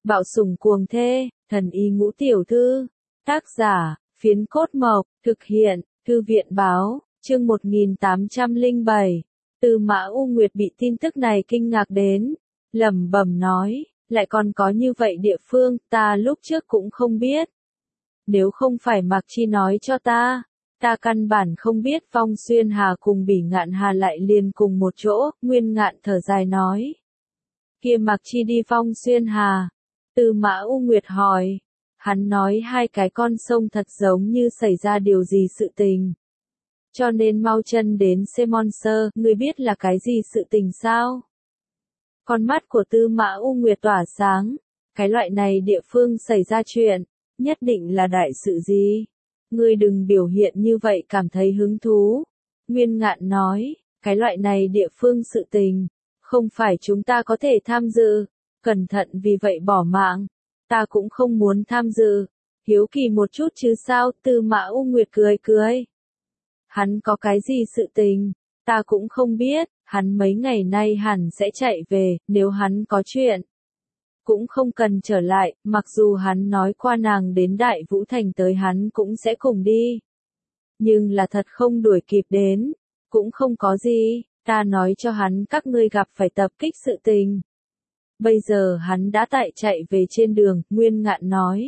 Bạo sủng cuồng thê, thần y ngũ tiểu thư. Tác giả, Phiến Cốt Mộc, thực hiện, Thư viện báo, chương 1807. Tư Mã U Nguyệt bị tin tức này kinh ngạc đến, lẩm bẩm nói, lại còn có như vậy địa phương, ta lúc trước cũng không biết. Nếu không phải Mạc Chi nói cho ta căn bản không biết Phong Xuyên Hà cùng Bỉ Ngạn Hà lại liền cùng một chỗ. Nguyên Ngạn thở dài nói. Kia Mạc Chi đi Phong Xuyên Hà. Tư Mã U Nguyệt hỏi. Hắn nói hai cái con sông thật giống như xảy ra điều gì sự tình. Cho nên mau chân đến Semonser, ngươi biết là cái gì sự tình sao? Con mắt của Tư Mã U Nguyệt tỏa sáng. Cái loại này địa phương xảy ra chuyện, nhất định là đại sự gì? Ngươi đừng biểu hiện như vậy cảm thấy hứng thú. Nguyên Ngạn nói, cái loại này địa phương sự tình, không phải chúng ta có thể tham dự, cẩn thận vì vậy bỏ mạng. Ta cũng không muốn tham dự, hiếu kỳ một chút chứ sao. Tư Mã U Nguyệt cười cười. Hắn có cái gì sự tình, ta cũng không biết, hắn mấy ngày nay hẳn sẽ chạy về, nếu hắn có chuyện. Cũng không cần trở lại, mặc dù hắn nói qua nàng đến Đại Vũ Thành tới hắn cũng sẽ cùng đi. Nhưng là thật không đuổi kịp đến, cũng không có gì, ta nói cho hắn các ngươi gặp phải tập kích sự tình. Bây giờ hắn đã tại chạy về trên đường, Nguyên Ngạn nói.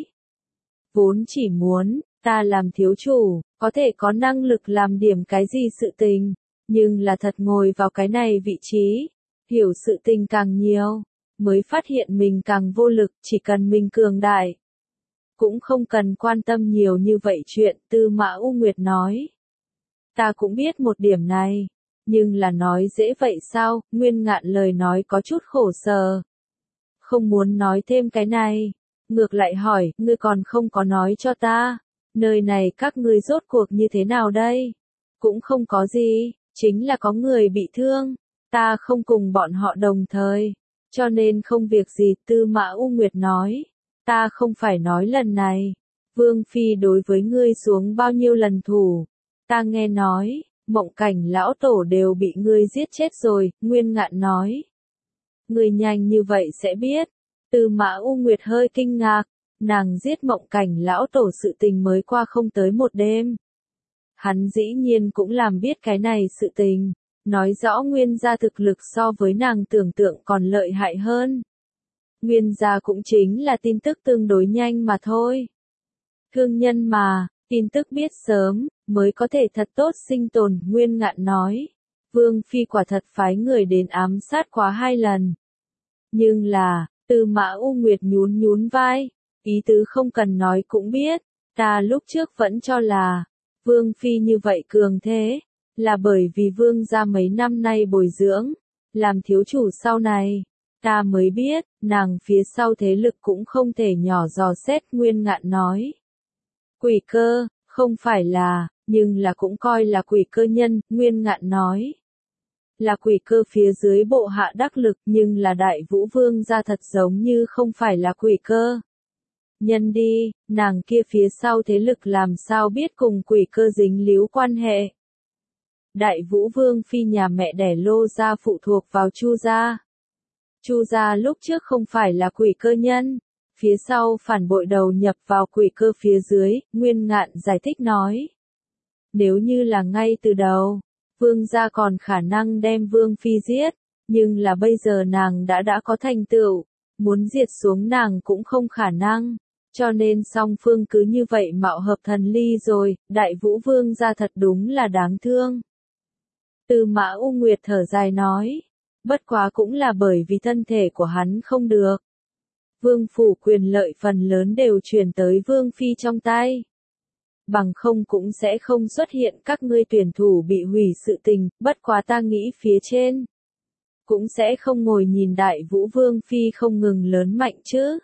Vốn chỉ muốn, ta làm thiếu chủ, có thể có năng lực làm điểm cái gì sự tình, nhưng là thật ngồi vào cái này vị trí, hiểu sự tình càng nhiều, mới phát hiện mình càng vô lực, chỉ cần mình cường đại. Cũng không cần quan tâm nhiều như vậy chuyện, Tư Mã U Nguyệt nói. Ta cũng biết một điểm này, nhưng là nói dễ vậy sao? Nguyên Ngạn lời nói có chút khổ sở. Không muốn nói thêm cái này, ngược lại hỏi, ngươi còn không có nói cho ta, nơi này các ngươi rốt cuộc như thế nào đây? Cũng không có gì, chính là có người bị thương, ta không cùng bọn họ đồng thời, cho nên không việc gì. Tư Mã U Nguyệt nói, ta không phải nói lần này, Vương Phi đối với ngươi xuống bao nhiêu lần thủ, ta nghe nói, Mộng Cảnh lão tổ đều bị ngươi giết chết rồi. Nguyên Ngạn nói. Ngươi nhanh như vậy sẽ biết. Tư Mã U Nguyệt hơi kinh ngạc, nàng giết Mộng Cảnh lão tổ sự tình mới qua không tới một đêm. Hắn dĩ nhiên cũng làm biết cái này sự tình, nói rõ Nguyên gia thực lực so với nàng tưởng tượng còn lợi hại hơn. Nguyên gia cũng chính là tin tức tương đối nhanh mà thôi. Thương nhân mà, tin tức biết sớm, mới có thể thật tốt sinh tồn. Nguyên Ngạn nói, Vương Phi quả thật phái người đến ám sát quá 2 lần. Nhưng là, Tư Mã U Nguyệt nhún nhún vai, ý tứ không cần nói cũng biết, ta lúc trước vẫn cho là, Vương Phi như vậy cường thế, là bởi vì Vương gia mấy năm nay bồi dưỡng, làm thiếu chủ sau này, ta mới biết, nàng phía sau thế lực cũng không thể nhỏ dò xét. Nguyên Ngạn nói, quỷ cơ, không phải là, nhưng là cũng coi là quỷ cơ nhân. Nguyên Ngạn nói, là quỷ cơ phía dưới bộ hạ đắc lực, nhưng là Đại Vũ Vương gia thật giống như không phải là quỷ cơ nhân đi, nàng kia phía sau thế lực làm sao biết cùng quỷ cơ dính líu quan hệ. Đại Vũ Vương Phi nhà mẹ đẻ Lô gia phụ thuộc vào Chu gia. Chu gia lúc trước không phải là quỷ cơ nhân, phía sau phản bội đầu nhập vào quỷ cơ phía dưới. Nguyên Ngạn giải thích nói. Nếu như là ngay từ đầu, Vương gia còn khả năng đem Vương Phi giết, nhưng là bây giờ nàng đã có thành tựu, muốn diệt xuống nàng cũng không khả năng, cho nên song phương cứ như vậy mạo hợp thần ly rồi. Đại Vũ Vương gia thật đúng là đáng thương. Tư Mã U Nguyệt thở dài nói, bất quá cũng là bởi vì thân thể của hắn không được. Vương phủ quyền lợi phần lớn đều chuyển tới Vương Phi trong tay. Bằng không cũng sẽ không xuất hiện các ngươi tuyển thủ bị hủy sự tình, bất quá ta nghĩ phía trên cũng sẽ không ngồi nhìn Đại Vũ Vương Phi không ngừng lớn mạnh chứ.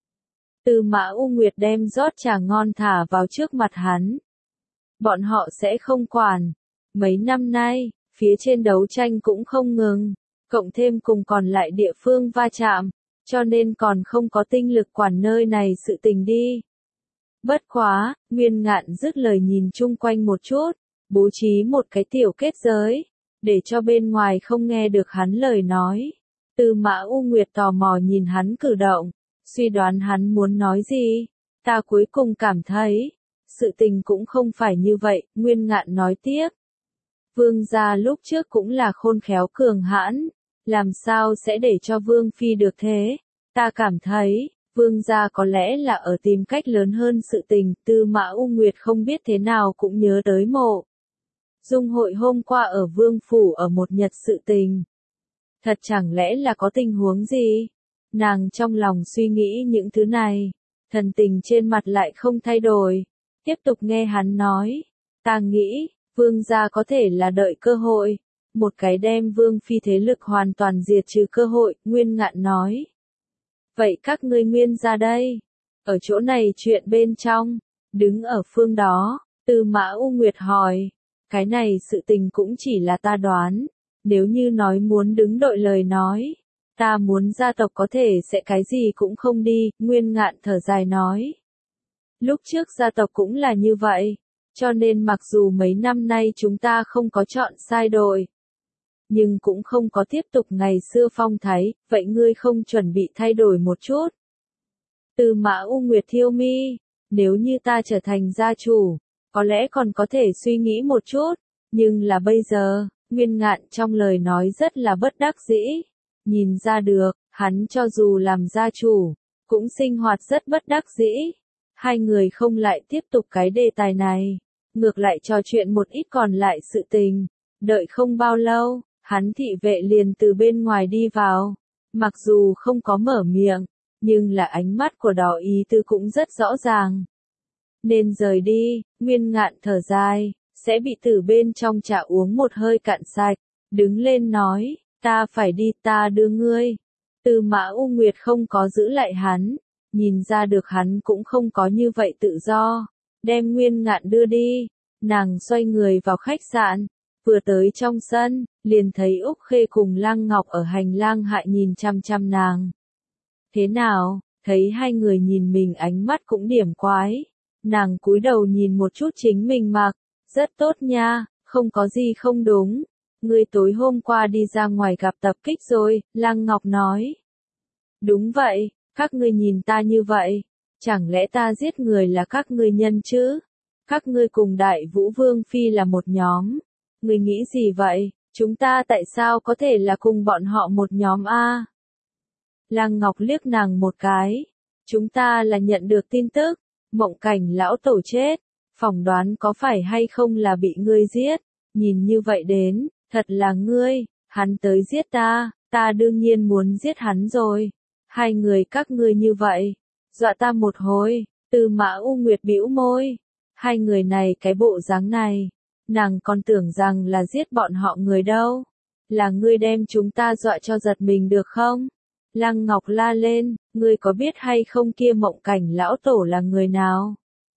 Tư Mã U Nguyệt đem rót trà ngon thả vào trước mặt hắn. Bọn họ sẽ không quản. Mấy năm nay, phía trên đấu tranh cũng không ngừng, cộng thêm cùng còn lại địa phương va chạm, cho nên còn không có tinh lực quản nơi này sự tình đi. Bất quá, Nguyên Ngạn dứt lời nhìn chung quanh một chút, bố trí một cái tiểu kết giới, để cho bên ngoài không nghe được hắn lời nói. Tư Mã U Nguyệt tò mò nhìn hắn cử động, suy đoán hắn muốn nói gì. Ta cuối cùng cảm thấy, sự tình cũng không phải như vậy, Nguyên Ngạn nói tiếp. Vương gia lúc trước cũng là khôn khéo cường hãn, làm sao sẽ để cho Vương Phi được thế? Ta cảm thấy, Vương gia có lẽ là ở tìm cách lớn hơn sự tình, Tư Mã U Nguyệt không biết thế nào cũng nhớ tới Mộ Dung hội hôm qua ở Vương Phủ ở một nhật sự tình. Thật chẳng lẽ là có tình huống gì? Nàng trong lòng suy nghĩ những thứ này, thần tình trên mặt lại không thay đổi. Tiếp tục nghe hắn nói, ta nghĩ, Vương gia có thể là đợi cơ hội, một cái đem Vương Phi thế lực hoàn toàn diệt trừ cơ hội, Nguyên Ngạn nói. Vậy các ngươi Nguyên gia đây, ở chỗ này chuyện bên trong, đứng ở phương đó, Tư Mã U Nguyệt hỏi, cái này sự tình cũng chỉ là ta đoán, nếu như nói muốn đứng đội lời nói, ta muốn gia tộc có thể sẽ cái gì cũng không đi, Nguyên Ngạn thở dài nói. Lúc trước gia tộc cũng là như vậy, cho nên mặc dù mấy năm nay chúng ta không có chọn sai đội, nhưng cũng không có tiếp tục ngày xưa phong thái, vậy ngươi không chuẩn bị thay đổi một chút. Tư Mã U Nguyệt thiêu mi, nếu như ta trở thành gia chủ, có lẽ còn có thể suy nghĩ một chút, nhưng là bây giờ, Nguyên Ngạn trong lời nói rất là bất đắc dĩ, nhìn ra được, hắn cho dù làm gia chủ, cũng sinh hoạt rất bất đắc dĩ. Hai người không lại tiếp tục cái đề tài này, ngược lại trò chuyện một ít còn lại sự tình, đợi không bao lâu, hắn thị vệ liền từ bên ngoài đi vào, mặc dù không có mở miệng, nhưng là ánh mắt của đó ý tư cũng rất rõ ràng. Nên rời đi, Nguyên Ngạn thở dài, sẽ bị từ bên trong trà uống một hơi cạn sạch, đứng lên nói, ta phải đi, ta đưa ngươi. Tư Mã U Nguyệt không có giữ lại hắn, nhìn ra được hắn cũng không có như vậy tự do, đem Nguyên Ngạn đưa đi, nàng xoay người vào khách sạn, vừa tới trong sân, liền thấy Úc Khê cùng Lăng Ngọc ở hành lang hại nhìn chăm chăm nàng. Thế nào, thấy hai người nhìn mình ánh mắt cũng điểm quái, nàng cúi đầu nhìn một chút chính mình mặc, rất tốt nha, không có gì không đúng, ngươi tối hôm qua đi ra ngoài gặp tập kích rồi, Lăng Ngọc nói. Đúng vậy. Các ngươi nhìn ta như vậy, chẳng lẽ ta giết người là các ngươi nhân chứ? Các ngươi cùng Đại Vũ Vương Phi là một nhóm. Ngươi nghĩ gì vậy? Chúng ta tại sao có thể là cùng bọn họ một nhóm a? Lăng Ngọc liếc nàng một cái. Chúng ta là nhận được tin tức, Mộng Cảnh lão tổ chết, phỏng đoán có phải hay không là bị ngươi giết. Nhìn như vậy đến, thật là ngươi, hắn tới giết ta, ta đương nhiên muốn giết hắn rồi. Hai người các ngươi như vậy, dọa ta một hồi, Tư Mã U Nguyệt bĩu môi. Hai người này cái bộ dáng này, nàng còn tưởng rằng là giết bọn họ người đâu. Là ngươi đem chúng ta dọa cho giật mình được không? Lăng Ngọc la lên, ngươi có biết hay không kia Mộng Cảnh lão tổ là người nào?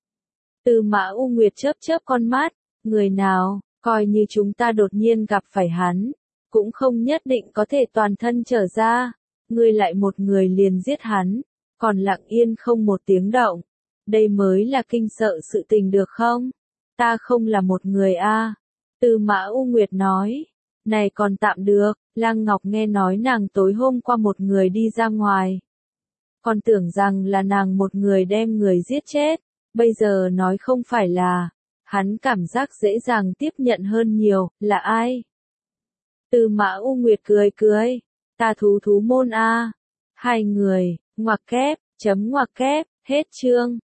Tư Mã U Nguyệt chớp chớp con mắt, người nào, coi như chúng ta đột nhiên gặp phải hắn, cũng không nhất định có thể toàn thân trở ra. Ngươi lại một người liền giết hắn, còn lặng yên không một tiếng động. Đây mới là kinh sợ sự tình được không? Ta không là một người a. Tư Mã U Nguyệt nói. Này còn tạm được, Lăng Ngọc nghe nói nàng tối hôm qua một người đi ra ngoài. Còn tưởng rằng là nàng một người đem người giết chết, bây giờ nói không phải là. Hắn cảm giác dễ dàng tiếp nhận hơn nhiều, là ai? Tư Mã U Nguyệt cười cười. Ta thú môn a. Hai người, ngoặc kép, chấm ngoặc kép, hết chương.